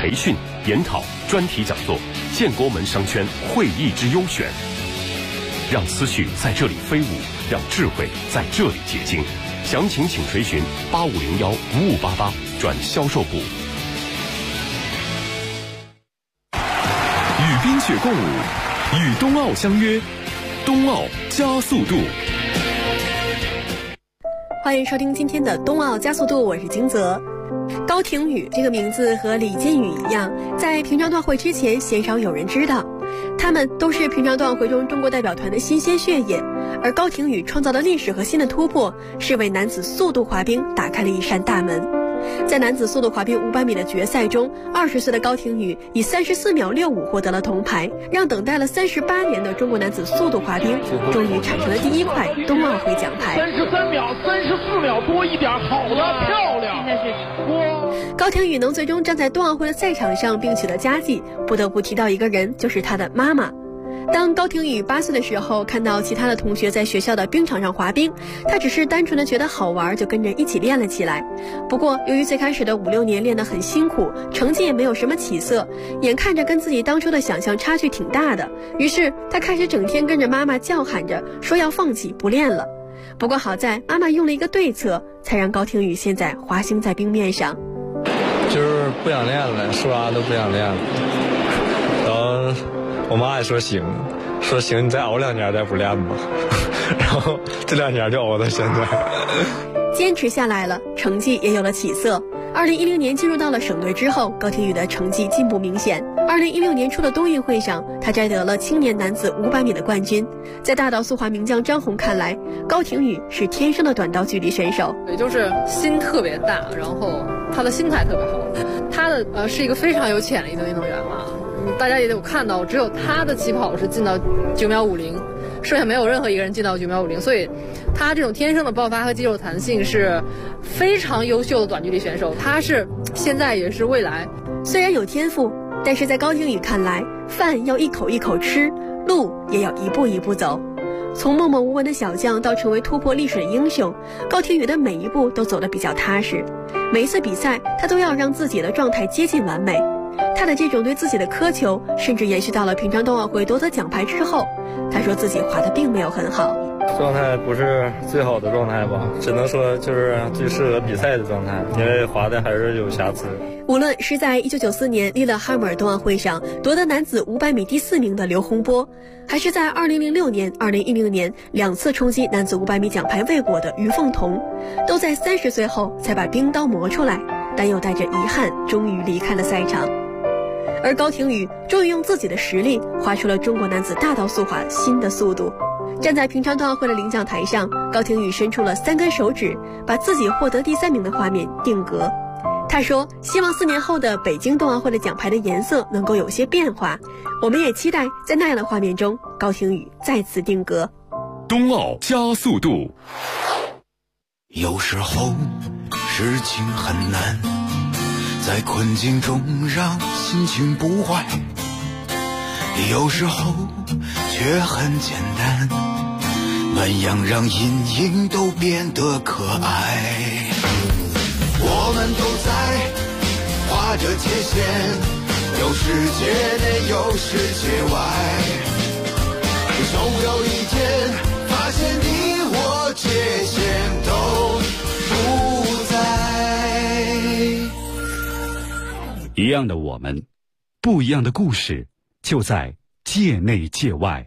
培训、研讨、专题讲座，建国门商圈会议之优选。让思绪在这里飞舞，让智慧在这里结晶。详情请垂询8501-5588转销售部。 与冰雪共舞，与冬奥相约，冬奥加速度。 欢迎收听今天的冬奥加速度，我是金泽。高亭宇这个名字和李建宇一样，在平昌冬奥会之前鲜少有人知道，他们都是平昌冬奥会中中国代表团的新鲜血液。而高亭宇创造的历史和新的突破，是为男子速度滑冰打开了一扇大门。在男子速度滑冰500米的决赛中，20岁的高亭宇以34秒65获得了铜牌，让等待了38年的中国男子速度滑冰终于产生了第一块冬奥会奖牌。 33秒、34秒多一点，好的，漂亮！现在是高亭宇能最终站在冬奥会的赛场上并取得佳绩，不得不提到一个人，就是他的妈妈。当高亭宇8岁的时候，看到其他的同学在学校的冰场上滑冰，他只是单纯的觉得好玩，就跟着一起练了起来。不过由于最开始的5-6年练得很辛苦，成绩也没有什么起色，眼看着跟自己当初的想象差距挺大的，于是他开始整天跟着妈妈叫喊着说要放弃不练了。不过好在妈妈用了一个对策，才让高亭宇现在滑行在冰面上。 就是不想练了，说啥都不想练了。然后我妈也说行，你再熬2年再不练吧。然后这2年就熬到现在。 坚持下来了，成绩也有了起色。2010年进入到了省队之后，高亭宇的成绩进步明显。2016年初的冬运会上，他摘得了青年男子500米的冠军。在大道速滑名将张红看来，高亭宇是天生的短道距离选手， 也就是心特别大，然后他的心态特别好。他的是一个非常有潜力的运动员嘛。大家也有看到，只有他的起跑是进到9秒50，剩下没有任何一个人进到9秒50，所以他这种天生的爆发和肌肉弹性是非常优秀的短距离选手，他是现在也是未来。 虽然有天赋，但是在高亭宇看来，饭要一口一口吃，路也要一步一步走。从默默无闻的小将到成为突破历史的英雄，高亭宇的每一步都走得比较踏实。每一次比赛，他都要让自己的状态接近完美。他的这种对自己的苛求，甚至延续到了平昌冬奥会夺得奖牌之后。他说自己滑得并没有很好， 状态不是最好的状态吧，只能说就是最适合比赛的状态，因为滑的还是有瑕疵。 无论是在1994年利勒哈姆尔冬奥会上夺得男子500米第4名的刘洪波，还是在2006年、2010年2次冲击男子500米奖牌未果的于凤彤，都在30岁后才把冰刀磨出来，但又带着遗憾终于离开了赛场。而高亭宇终于用自己的实力滑出了中国男子大道速滑新的速度。站在平昌冬奥会的领奖台上，高亭宇伸出了3根手指，把自己获得第3名的画面定格。他说希望4年后的北京冬奥会的奖牌的颜色能够有些变化，我们也期待在那样的画面中，高亭宇再次定格。 冬奥加速度。 有时候事情很难，在困境中让心情不坏，有时候却很简单，那样让阴影都变得可爱。我们都在划着界限，有世界内有世界外，总有一天发现你我界限都不在。 一样的我们，不一样的故事，就在界内界外。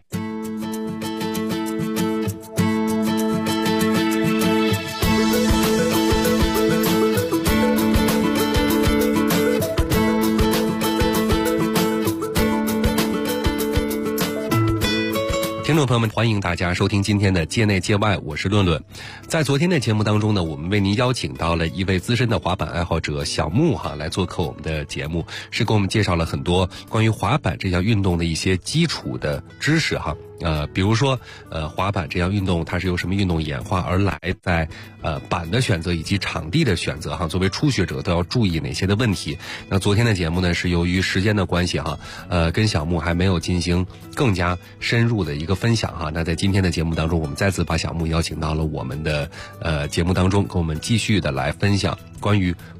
听众朋友们，欢迎大家收听今天的界内界外，我是论论。在昨天的节目当中呢，我们为您邀请到了一位资深的滑板爱好者小木来做客我们的节目，是给我们介绍了很多关于滑板这项运动的一些基础的知识比如说滑板这项运动它是由什么运动演化而来，在板的选择以及场地的选择作为初学者都要注意哪些的问题。那昨天的节目呢，是由于时间的关系跟小木还没有进行更加深入的一个分享那在今天的节目当中，我们再次把小木邀请到了我们的节目当中，跟我们继续的来分享关于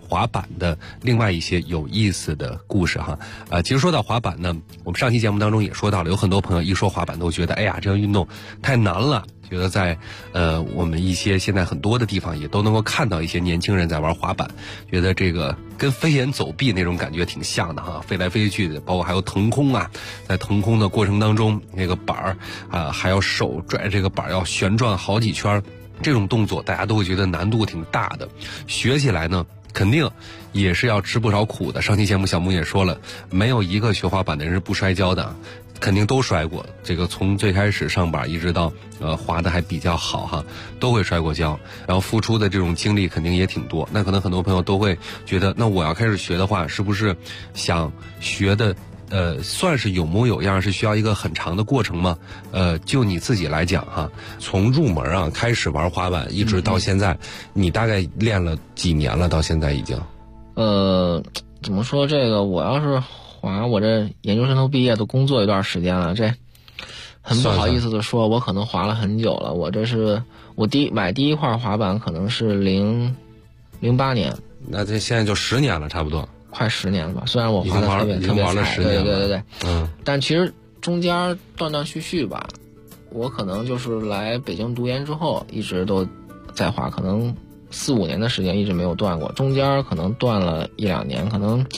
滑板的另外一些有意思的故事哈。其实说到滑板呢，我们上期节目当中也说到了，有很多朋友一说滑板都觉得，哎呀，这个运动太难了。觉得在我们一些现在很多的地方也都能够看到一些年轻人在玩滑板，觉得这个跟飞檐走壁那种感觉挺像的哈，飞来飞去的，包括还有腾空啊，在腾空的过程当中，那个板儿还要手拽这个板儿要旋转好几圈，这种动作大家都会觉得难度挺大的，学起来呢肯定也是要吃不少苦的。上期节目小木也说了，没有一个学滑板的人是不摔跤的，肯定都摔过，这个从最开始上板一直到滑的还比较好哈，都会摔过跤，然后付出的这种精力肯定也挺多。那可能很多朋友都会觉得，那我要开始学的话，是不是想学的算是有模有样，是需要一个很长的过程吗？就你自己来讲哈，从入门啊开始玩滑板一直到现在，你大概练了几年了？到现在已经怎么说，这个我要是我这研究生都毕业都工作一段时间了，这很不好意思的说，我可能滑了很久了。我这是我买第一块滑板可能是08年， 那这现在就10年了，差不多快10年了吧。虽然我滑的特别了10年了， 对，但其实中间断断续续吧。我可能就是来北京读研之后一直都在滑，可能4、5年的时间一直没有断过，中间可能断了1、2年，可能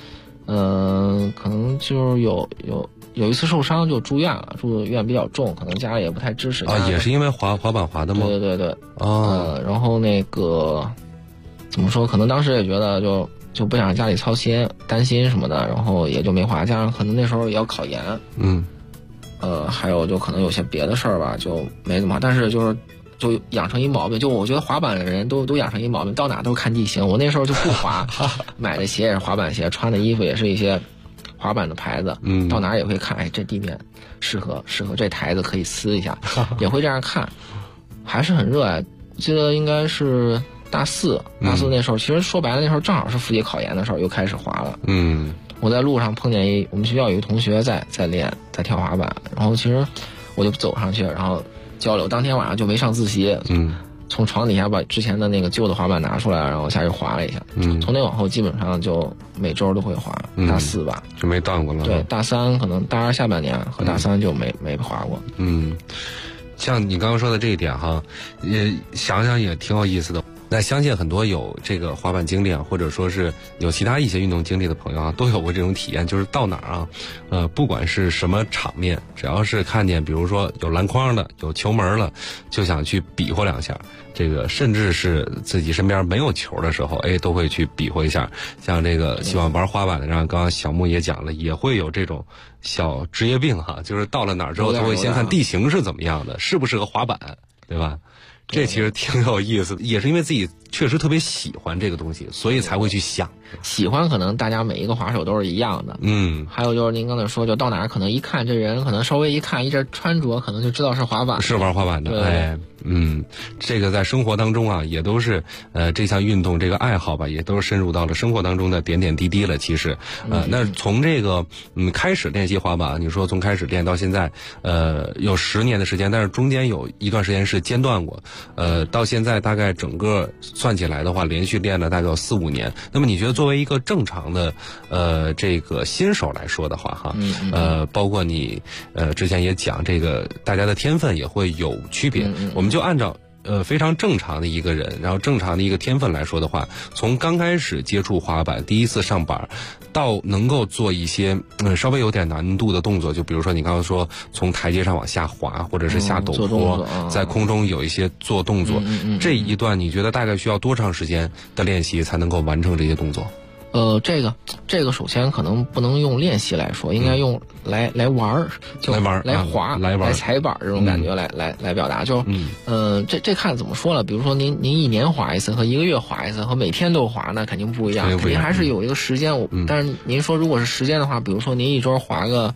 就是有一次受伤就住院了，住院比较重，可能家里也不太支持。 也是因为滑板滑的吗？ 对。然后那个怎么说？可能当时也觉得就不想让家里操心、担心什么的，然后也就没滑。加上可能那时候也要考研，还有就可能有些别的事儿吧，就没怎么滑。但是就养成一毛病，就我觉得滑板的人都养成一毛病，到哪都看地形。我那时候就不滑，买的鞋也是滑板鞋，穿的衣服也是一些滑板的牌子，到哪也会看，哎，这地面适合这台子可以撕一下，也会这样看，还是很热爱。记得应该是大四那时候，其实说白了那时候正好是复习考研的时候，又开始滑了。我在路上碰见我们学校有一个同学在跳滑板，然后其实我就走上去，然后交流。当天晚上就没上自习，从床底下把之前的那个旧的滑板拿出来，然后下去滑了一下。从那往后基本上就每周都会滑，大4吧就没断过了。 对，大3可能大2下半年和大3就没滑过。 像你刚刚说的这一点哈，也想想也挺有意思的。那相信很多有这个滑板经历啊，或者说是有其他一些运动经历的朋友啊，都有过这种体验，就是到哪儿啊，不管是什么场面，只要是看见比如说有篮筐的、有球门了，就想去比划2下。这个甚至是自己身边没有球的时候，都会去比划一下。像这个喜欢玩滑板的，让刚刚小木也讲了，也会有这种小职业病哈，就是到了哪儿之后，他会先看地形是怎么样的，适不适合滑板，对吧？这其实挺有意思的，也是因为自己确实特别喜欢这个东西，所以才会去想。 喜欢可能大家每一个滑手都是一样的。还有就是您刚才说，就到哪儿可能一看这人，可能稍微一看这穿着，可能就知道是滑板， 是玩滑板的。这个在生活当中啊，也都是这项运动这个爱好吧，也都是深入到了生活当中的点点滴滴了。其实，那从这个开始练习滑板，你说从开始练到现在，有10年的时间，但是中间有一段时间是间断过，到现在大概整个算起来的话，连续练了大概有4、5年。那么你觉得作为一个正常的这个新手来说的话哈，包括你之前也讲这个大家的天分也会有区别，我们就按照非常正常的一个人，然后正常的一个天分来说的话，从刚开始接触滑板，第一次上板，到能够做一些稍微有点难度的动作，就比如说你刚刚说从台阶上往下滑，或者是下陡坡，在空中有一些做动作，这一段你觉得大概需要多长时间的练习才能够完成这些动作？ 这个首先可能不能用练习来说，应该用来玩儿，就来滑、来踩板这种感觉来表达。就这看怎么说了。比如说您1年滑一次和1个月滑一次和每天都滑，那肯定不一样，肯定还是有一个时间。但是您说如果是时间的话，比如说您一周滑个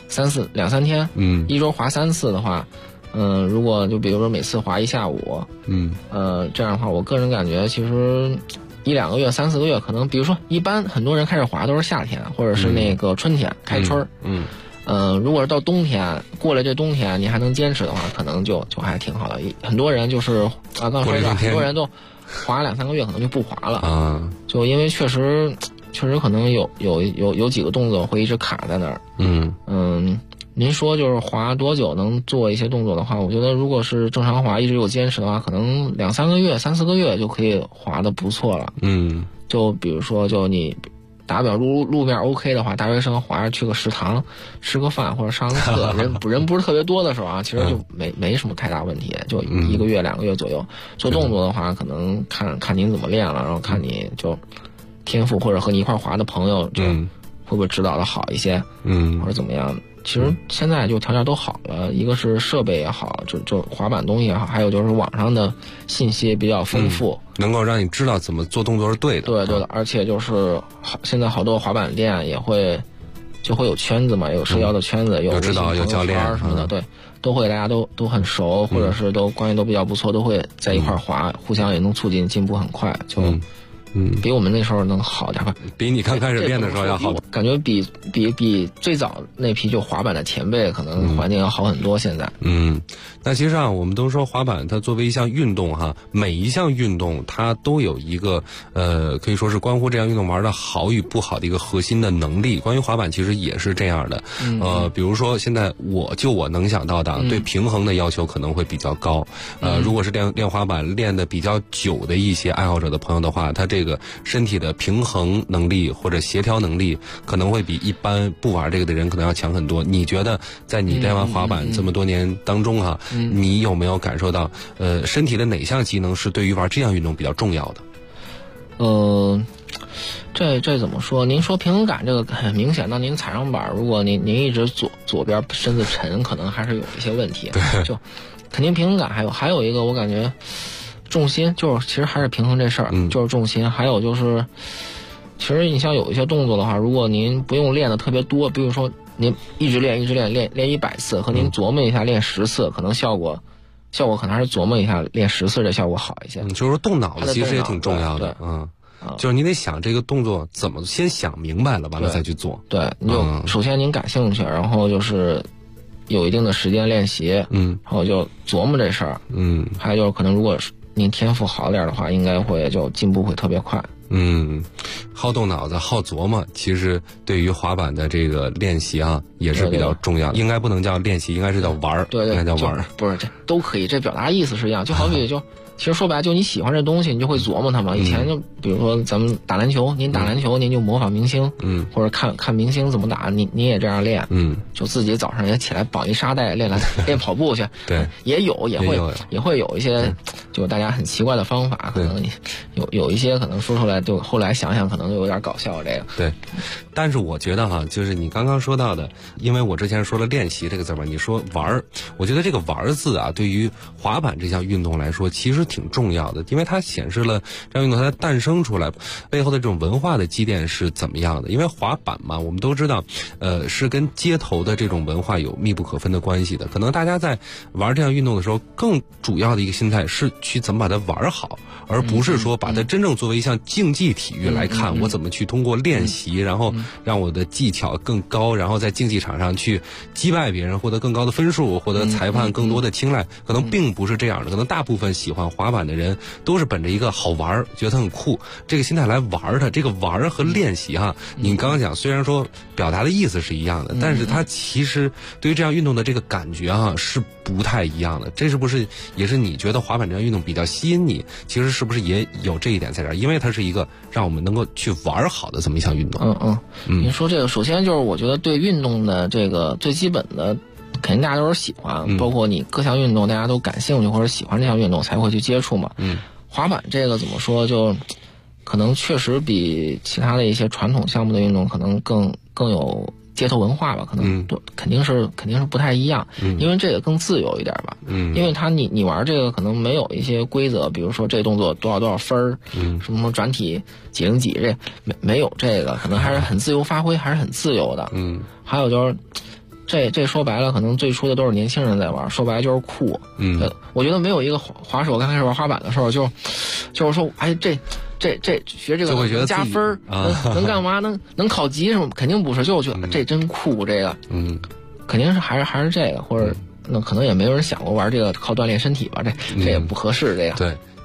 2、3天，一周滑3次的话，如果就比如说每次滑1下午，这样的话，我个人感觉其实1、2个月、3、4个月，可能比如说一般很多人开始滑都是夏天或者是那个春天开春。如果是到冬天，过了这冬天你还能坚持的话，可能就还挺好的。很多人就是刚说的，很多人都滑2-3个月可能就不滑了啊。就因为确实可能有几个动作会一直卡在那儿。您说就是滑多久能做一些动作的话，我觉得如果是正常滑一直有坚持的话，可能2-3个月、3-4个月就可以滑得不错了。就比如说就你打表路面 OK 的话，大学生滑着去个食堂吃个饭或者上个课，人不是特别多的时候啊，其实就没什么太大问题，就1个月2个月左右。做动作的话，可能看您怎么练了，然后看你就天赋或者和你一块滑的朋友就会不会指导的好一些，或者怎么样。其实现在就条件都好了，一个是设备也好，就滑板东西也好，还有就是网上的信息比较丰富， 能够让你知道怎么做动作是对的。 对的，而且就是现在好多滑板店也会就会有圈子嘛，有社交的圈子，有指导，有教练什么的，对，都会大家都很熟，或者是都关系都比较不错，都会在一块滑，互相也能促进进步很快，就。比我们那时候能好点吧， 比你刚开始练的时候要好， 感觉比最早那批就滑板的前辈可能环境要好很多。现在， 那其实上我们都说滑板它作为一项运动哈，每一项运动它都有一个可以说是关乎这项运动玩的好与不好的一个核心的能力。关于滑板其实也是这样的，比如说现在我能想到的，对平衡的要求可能会比较高。如果是练滑板练的比较久的一些爱好者的朋友的话，他这个身体的平衡能力或者协调能力可能会比一般不玩这个的人可能要强很多。你觉得在你练完滑板这么多年当中哈，你有没有感受到身体的哪项机能是对于玩这项运动比较重要的？ 这怎么说？您说平衡感这个很明显，当您踩上板，如果您一直左边身子沉，可能还是有一些问题。就肯定平衡感还有一个我感觉。重心就是其实还是平衡这事儿，就是重心。还有就是，其实你像有一些动作的话，如果您不用练的特别多，比如说您一直练100次，和您琢磨一下练10次，可能效果可能还是琢磨一下练10次这效果好一些。 就是说动脑子其实也挺重要的，就是你得想这个动作怎么先想明白了，完了再去做。 对，你就首先您感兴趣，然后就是有一定的时间练习，然后就琢磨这事儿，还有就是可能如果是您天赋好点的话，应该会就进步会特别快。 好动脑子，好琢磨，其实对于滑板的这个练习啊，也是比较重要的。应该不能叫练习，应该是叫玩儿。 对， 应该叫玩儿。 不是，这都可以，这表达意思是一样。就好比其实说白了，就你喜欢这东西，你就会琢磨它嘛。以前就比如说咱们打篮球，您打篮球，您就模仿明星，或者看明星怎么打，您也这样练，就自己早上也起来绑一沙袋练跑步去， 对， 也会有一些就大家很奇怪的方法，可能有一些可能说出来，就后来想想可能有点搞笑这个。 对，但是我觉得哈，就是你刚刚说到的，因为我之前说了练习这个字嘛，你说玩儿，我觉得这个玩儿字啊，对于滑板这项运动来说，其实挺重要的，因为它显示了这项运动它诞生出来背后的这种文化的积淀是怎么样的。因为滑板嘛，我们都知道，是跟街头的这种文化有密不可分的关系的。可能大家在玩这项运动的时候，更主要的一个心态是去怎么把它玩好，而不是说把它真正作为一项竞技体育来看，我怎么去通过练习，然后让我的技巧更高，然后在竞技场上去击败别人，获得更高的分数，获得裁判更多的青睐，可能并不是这样的。可能大部分喜欢滑板的人都是本着一个好玩，觉得它很酷这个心态来玩它。这个玩和练习哈，你刚刚讲虽然说表达的意思是一样的，但是它其实对于这样运动的这个感觉哈是不太一样的。这是不是也是你觉得滑板这项运动比较吸引你？其实是不是也有这一点在这儿？因为它是一个让我们能够去玩好的这么一项运动。 你说这个，首先就是我觉得对运动的这个最基本的，肯定大家都是喜欢，包括你各项运动大家都感兴趣或者喜欢这项运动才会去接触嘛。滑板这个怎么说，就可能确实比其他的一些传统项目的运动可能更有街头文化吧，可能肯定是不太一样，因为这个更自由一点吧。因为你玩这个可能没有一些规则，比如说这动作多少分儿，什么转体几零几，这没有这个，可能还是很自由发挥，还是很自由的。还有就是这说白了，可能最初的都是年轻人在玩，说白了就是酷。我觉得没有一个滑手刚开始玩滑板的时候就是说，哎，这学这个能加分，能干嘛？能考级什么？肯定不是，就觉得这真酷，这个，肯定是还是这个，或者那可能也没有人想过玩这个靠锻炼身体吧，这也不合适，这个。 对。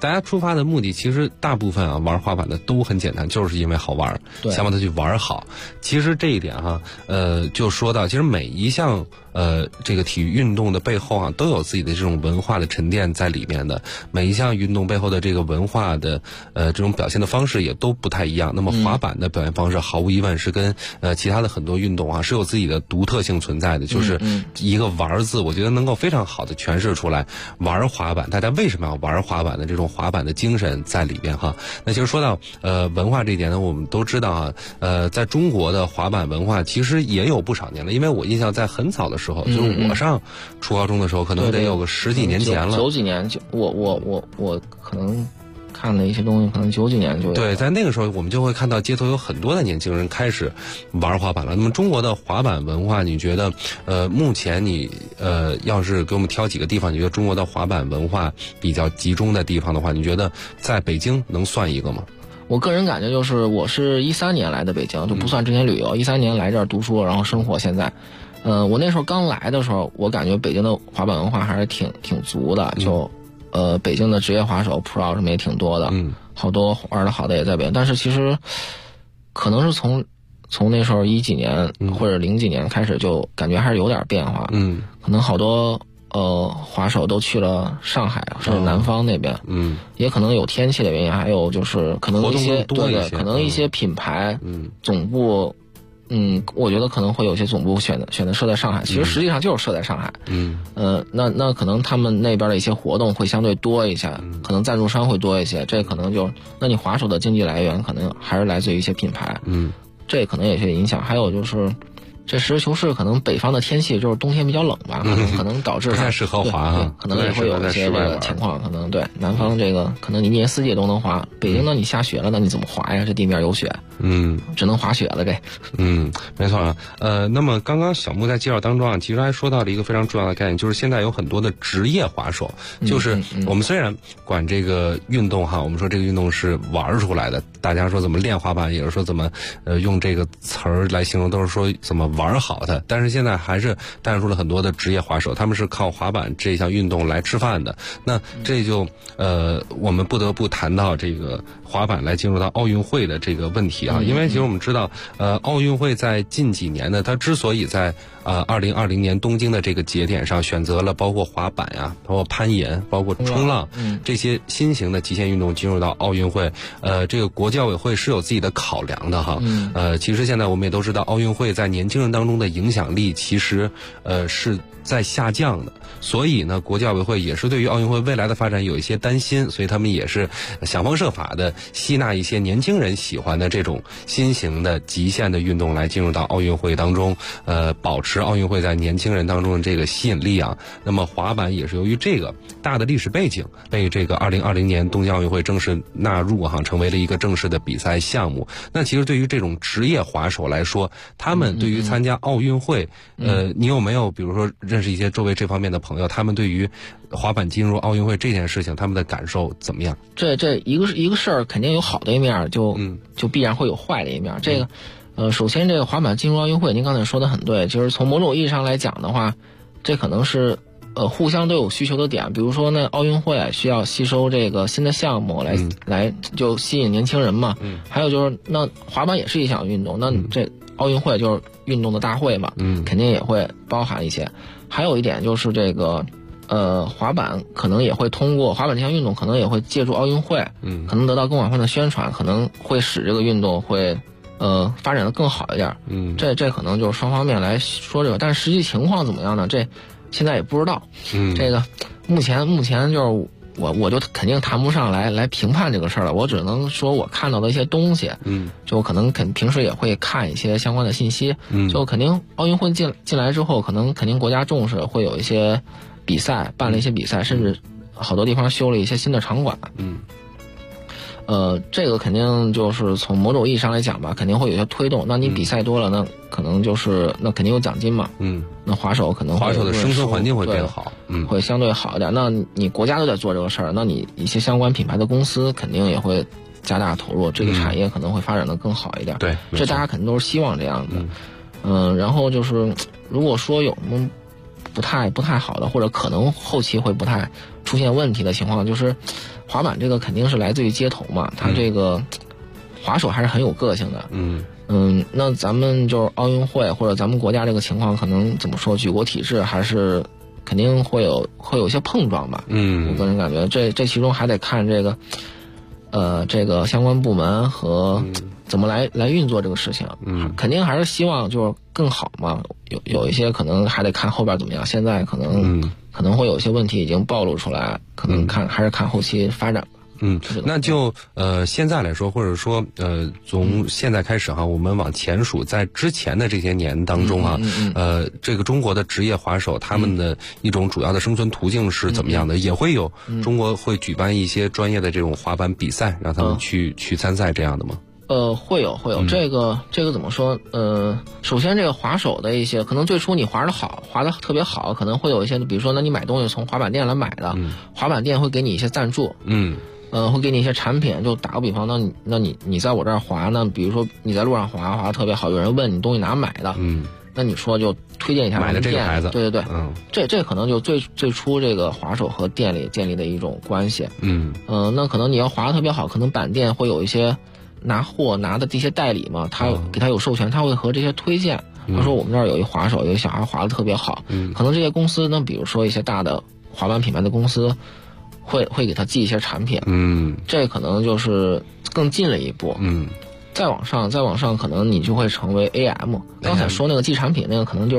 大家出发的目的其实大部分玩滑板的都很简单，就是因为好玩，想把它去玩好。其实这一点哈，就说到其实每一项这个体育运动的背后都有自己的这种文化的沉淀在里面的，每一项运动背后的这个文化的这种表现的方式也都不太一样。那么滑板的表现方式毫无疑问是跟其他的很多运动是有自己的独特性存在的，就是一个玩字，我觉得能够非常好的诠释出来玩滑板，大家为什么要玩滑板的这种滑板的精神在里边哈。那其实说到文化这一点呢，我们都知道在中国的滑板文化其实也有不少年了，因为我印象在很早的时候，就是我上初高中的时候，可能得有个10几年前了。 90几年，我可能看的一些东西，可能90几年就有。 对，在那个时候，我们就会看到街头有很多的年轻人开始玩滑板了。那么中国的滑板文化，你觉得目前你要是给我们挑几个地方，你觉得中国的滑板文化比较集中的地方的话，你觉得在北京能算一个吗？ 我个人感觉就是，我是13年来的北京，就不算之前旅游，13年来这儿读书，然后生活。现在，我那时候刚来的时候，我感觉北京的滑板文化还是挺足的，就北京的职业滑手 Pro 什么也挺多的，好多玩的好的也在北京。但是其实可能是从那时候10几年或者0几年开始，就感觉还是有点变化。可能好多滑手都去了上海甚至南方那边，也可能有天气的原因，还有就是可能一些可能一些品牌总部。我觉得可能会有些总部选择设在上海，其实实际上就是设在上海。那可能他们那边的一些活动会相对多一些，可能赞助商会多一些，这可能那你滑手的经济来源可能还是来自于一些品牌。这可能也是影响。还有就是这实事求是，可能北方的天气就是冬天比较冷吧，可能导致不太适合滑可能也会有一些这个情况。可能对南方这个可能你一年四季都能滑，北京呢你下雪了，那你怎么滑呀？这地面有雪，只能滑雪了这。 没错那么刚刚小木在介绍当中其实还说到了一个非常重要的概念，就是现在有很多的职业滑手，就是我们虽然管这个运动我们说这个运动是玩出来的，大家说怎么练滑板，也是说怎么用这个词儿来形容，都是说怎么玩好的。但是现在还是诞生出了很多的职业滑手，他们是靠滑板这项运动来吃饭的。那这就我们不得不谈到这个滑板来进入到奥运会的这个问题因为其实我们知道奥运会在近几年呢，它之所以在2020年东京的这个节点上选择了包括滑板包括攀岩，包括冲浪这些新型的极限运动进入到奥运会，这个国际奥委会是有自己的考量的其实现在我们也都知道，奥运会在年轻人当中的影响力其实是在下降的，所以呢国际奥委会也是对于奥运会未来的发展有一些担心，所以他们也是想方设法的吸纳一些年轻人喜欢的这种新型的极限的运动来进入到奥运会当中，保持奥运会在年轻人当中的这个吸引力那么滑板也是由于这个大的历史背景，被这个2020年东京奥运会正式纳入成为了一个正式的比赛项目。那其实对于这种职业滑手来说，他们对于参加奥运会你有没有比如说认识一些周围这方面的朋友，他们对于滑板进入奥运会这件事情他们的感受怎么样？ 这一个事儿肯定有好的一面，就必然会有坏的一面。这个首先这个滑板进入奥运会，您刚才说的很对，就是从某种意义上来讲的话，这可能是互相都有需求的点。比如说呢，奥运会需要吸收这个新的项目来就吸引年轻人嘛。还有就是那滑板也是一项运动，那这奥运会就是运动的大会嘛，肯定也会包含一些。还有一点就是这个滑板可能也会通过滑板这项运动，可能也会借助奥运会，可能得到更广泛的宣传，可能会使这个运动会发展的更好一点。这可能就是双方面来说这个，但是实际情况怎么样呢？这现在也不知道。这个目前就是我就肯定谈不上来评判这个事儿了，我只能说我看到的一些东西。就可能平时也会看一些相关的信息。就肯定奥运会进来之后，肯定国家重视，会有一些比赛，办了一些比赛，甚至好多地方修了一些新的场馆。这个肯定就是从某种意义上来讲吧，肯定会有些推动。那你比赛多了，那可能就是那肯定有奖金嘛。那滑手可能滑手的生存环境会变好， 会相对好一点。那你国家都在做这个事儿，那你一些相关品牌的公司肯定也会加大投入，这个产业可能会发展的更好一点。 对， 这大家肯定都是希望这样的。然后就是如果说有什么不太好的，或者可能后期会不太出现问题的情况，就是滑板这个肯定是来自于街头嘛，它这个滑手还是很有个性的。那咱们就是奥运会或者咱们国家这个情况，可能怎么说，举国体制还是肯定会有一些碰撞吧。我个人感觉这其中还得看这个相关部门和怎么来运作这个事情。肯定还是希望就是更好嘛。有一些可能还得看后边怎么样。现在可能会有一些问题已经暴露出来，可能还是看后期发展吧。 那就现在来说，或者说从现在开始哈，我们往前数，在之前的这些年当中啊，这个中国的职业滑手他们的一种主要的生存途径是怎么样的？也会有中国会举办一些专业的这种滑板比赛，让他们去参赛这样的吗？ 会有这个怎么说？首先这个滑手的一些，可能最初你滑得特别好，可能会有一些，比如说，那你买东西从滑板店来买的，滑板店会给你一些赞助，会给你一些产品。就打个比方，那你在我这儿滑呢，比如说你在路上滑得特别好，有人问你东西哪买的，那你说就推荐一下买的这个牌子， 对，这可能就最初这个滑手和店里建立的一种关系。那可能你要滑得特别好，可能板店会有一些拿的这些代理嘛，他给他有授权，他会和这些推荐。他说我们这儿有一滑手，有一小孩滑得特别好，可能这些公司呢，比如说一些大的滑板品牌的公司，会给他寄一些产品。这可能就是更近了一步。再往上，可能你就会成为 AM。刚才说那个寄产品那个，可能就是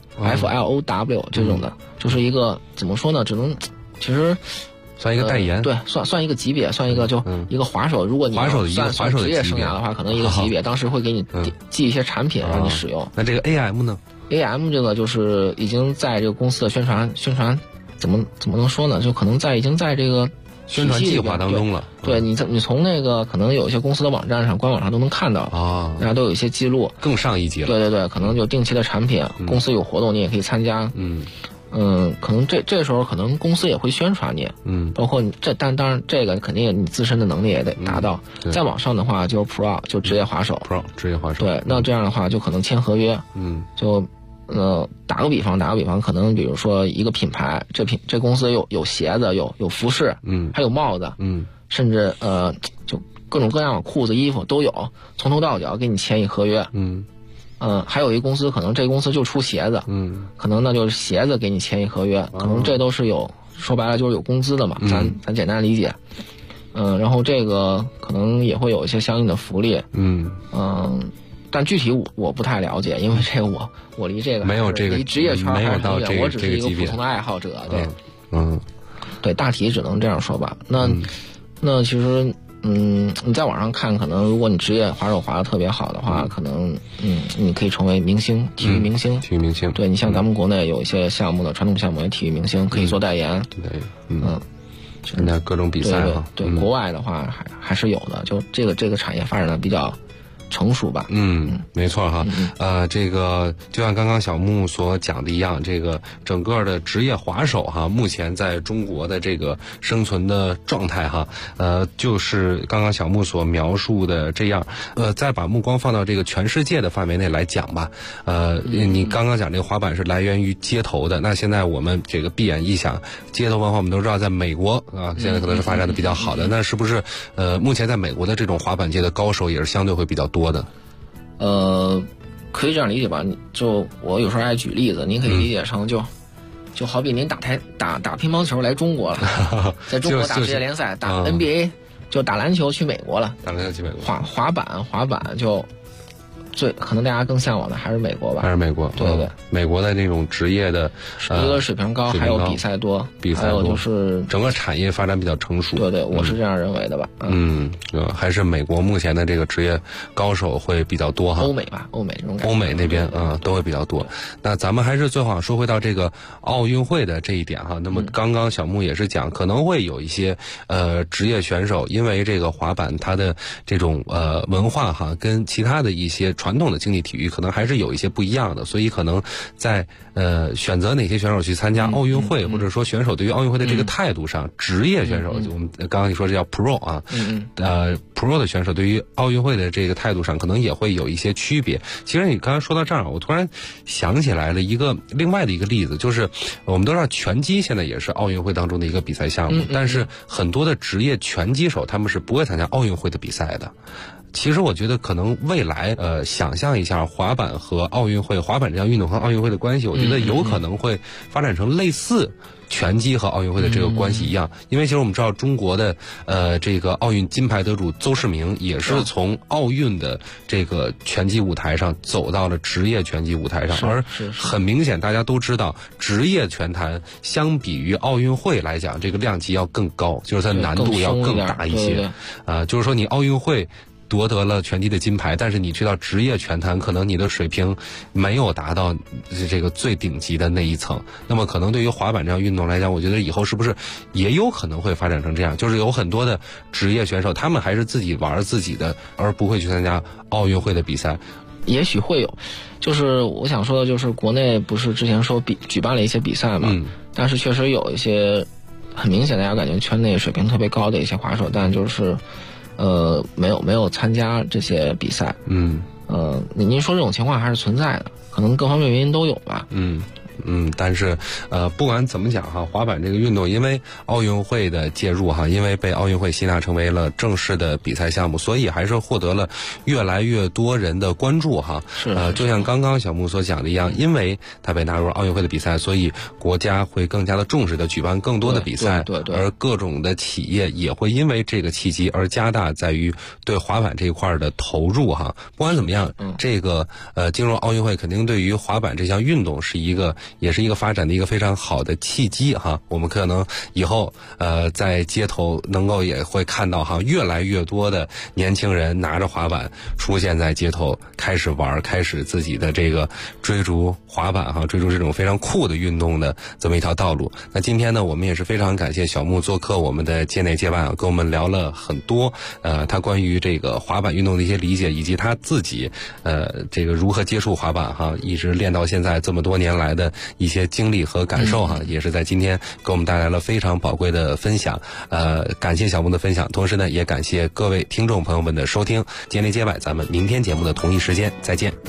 FLOW 这种的，就是一个怎么说呢？其实。 算一个代言， 对，算一个级别，算一个就一个滑手。如果你算职业生涯的话，可能一个级别，当时会给你寄一些产品让你使用。 那这个 AM 呢 ？AM 这个就是已经在这个公司的宣传，怎么能说呢？就可能已经在这个宣传计划当中了。 对，你从那个可能有一些公司的网站上、官网上都能看到啊，大家都有一些记录， 更上一级了。 对，可能就定期的产品，公司有活动你也可以参加。可能这时候可能公司也会宣传你，包括你但当然这个肯定你自身的能力也得达到。再往上的话就是 Pro， 就职业滑手。 职业滑手。 对，那这样的话就可能签合约。就打个比方，可能比如说一个品牌，这公司有鞋子，有服饰，还有帽子，甚至就各种各样的裤子、衣服都有，从头到脚给你签一合约。还有一公司，可能这公司就出鞋子，可能那就是鞋子给你签一合约，可能这都是说白了就是有工资的嘛，咱简单理解。然后这个可能也会有一些相应的福利。但具体我不太了解，因为这个我离这个没有这个离职业圈还是很远，我只是一个普通的爱好者。对，大体只能这样说吧。那其实。你在网上看，可能如果你职业滑手滑得特别好的话，可能你可以成为明星，体育明星。对，你像咱们国内有一些项目的传统项目，体育明星可以做代言。 参加各种比赛哈。 对，国外的话还是有的，就这个产业发展的比较成熟吧。 没错哈。这个就像刚刚小木所讲的一样，这个整个的职业滑手哈，目前在中国的这个生存的状态哈，就是刚刚小木所描述的这样。再把目光放到这个全世界的范围内来讲吧。你刚刚讲这个滑板是来源于街头的，那现在我们这个闭眼一想，街头文化我们都知道，在美国啊，现在可能是发展的比较好的。那是不是目前在美国的这种滑板界的高手也是相对会比较多的？ 可以这样理解吧？就我有时候爱举例子，您可以理解成就好比您打乒乓球来中国了，在中国打职业联赛，打 NBA， 就打篮球去美国了， 打篮球去美国， 滑板就。可能大家更向往的还是美国吧？ 还是美国？ 对， 美国的那种职业的， 一个水平高，还有比赛多，还有就是整个产业发展比较成熟。 对，我是这样认为的吧。 还是美国目前的这个职业高手会比较多哈。 欧美这种感觉。 欧美那边都会比较多。那咱们还是最后说回到这个奥运会的这一点哈。那么刚刚小木也是讲，可能会有一些职业选手，因为这个滑板它的这种文化哈，跟其他的一些传统的竞技体育可能还是有一些不一样的，所以可能在选择哪些选手去参加奥运会，或者说选手对于奥运会的这个态度上，职业选手，我们刚刚你说这叫 pro 啊，pro 的选手对于奥运会的这个态度上可能也会有一些区别。其实你刚才说到这儿，我突然想起来了另外的一个例子，就是我们都知道拳击现在也是奥运会当中的一个比赛项目，但是很多的职业拳击手他们是不会参加奥运会的比赛的。其实我觉得可能未来想象一下滑板和奥运会，滑板这项运动和奥运会的关系，我觉得有可能会发展成类似拳击和奥运会的这个关系一样。因为其实我们知道中国的这个奥运金牌得主邹市明也是从奥运的这个拳击舞台上走到了职业拳击舞台上，而很明显大家都知道职业拳坛相比于奥运会来讲，这个量级要更高，就是它难度要更大一些。就是说你奥运会夺得了拳击的金牌，但是你去到职业拳坛，可能你的水平没有达到这个最顶级的那一层。那么可能对于滑板这样运动来讲，我觉得以后是不是也有可能会发展成这样，就是有很多的职业选手他们还是自己玩自己的，而不会去参加奥运会的比赛。 也许会有，就是我想说的就是国内不是之前说举办了一些比赛嘛，但是确实有一些很明显大家感觉圈内水平特别高的一些滑手，但就是没有参加这些比赛。您说这种情况还是存在的，可能各方面原因都有吧。 但是不管怎么讲哈，滑板这个运动因为奥运会的介入哈，因为被奥运会吸纳成为了正式的比赛项目，所以还是获得了越来越多人的关注哈。就像刚刚小木所讲的一样，因为它被纳入奥运会的比赛，所以国家会更加的重视的举办更多的比赛，而各种的企业也会因为这个契机而加大在于对滑板这一块的投入哈。不管怎么样，这个进入奥运会肯定对于滑板这项运动也是一个发展的一个非常好的契机哈。我们可能以后在街头能够也会看到哈，越来越多的年轻人拿着滑板出现在街头，开始玩，开始自己的这个追逐滑板哈，追逐这种非常酷的运动的这么一条道路。那今天呢，我们也是非常感谢小木做客我们的界内界外啊，跟我们聊了很多他关于这个滑板运动的一些理解，以及他自己这个如何接触滑板哈，一直练到现在这么多年来的一些经历和感受哈，也是在今天给我们带来了非常宝贵的分享。感谢小木的分享，同时呢，也感谢各位听众朋友们的收听。界内界外，咱们明天节目的同一时间再见。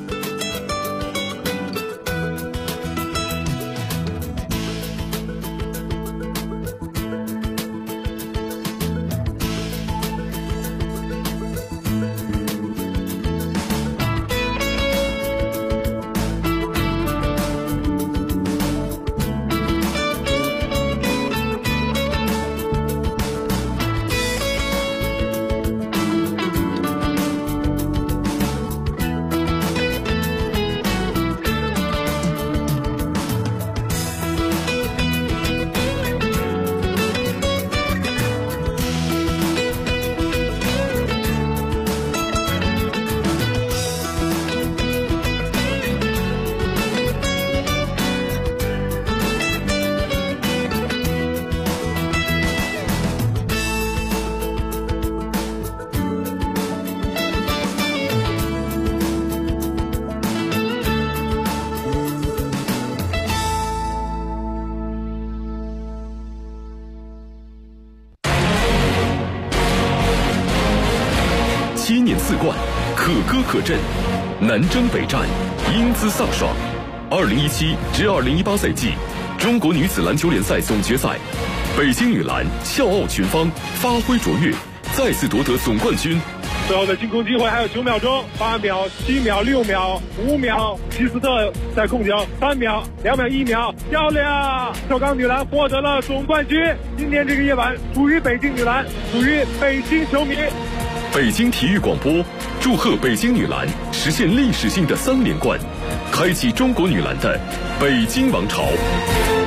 7年4冠，可歌可阵，南征北战，英姿飒爽。2017至2018赛季中国女子篮球联赛总决赛，北京女篮笑傲群芳，发挥卓越，再次夺得总冠军。 最后的进攻机会还有9秒钟，8秒、7秒、6秒、5秒，希斯特在控球，3秒、2秒、1秒，漂亮！首钢女篮获得了总冠军。今天这个夜晚属于北京女篮，属于北京球迷。 北京体育广播祝贺北京女篮实现历史性的3连冠，开启中国女篮的北京王朝。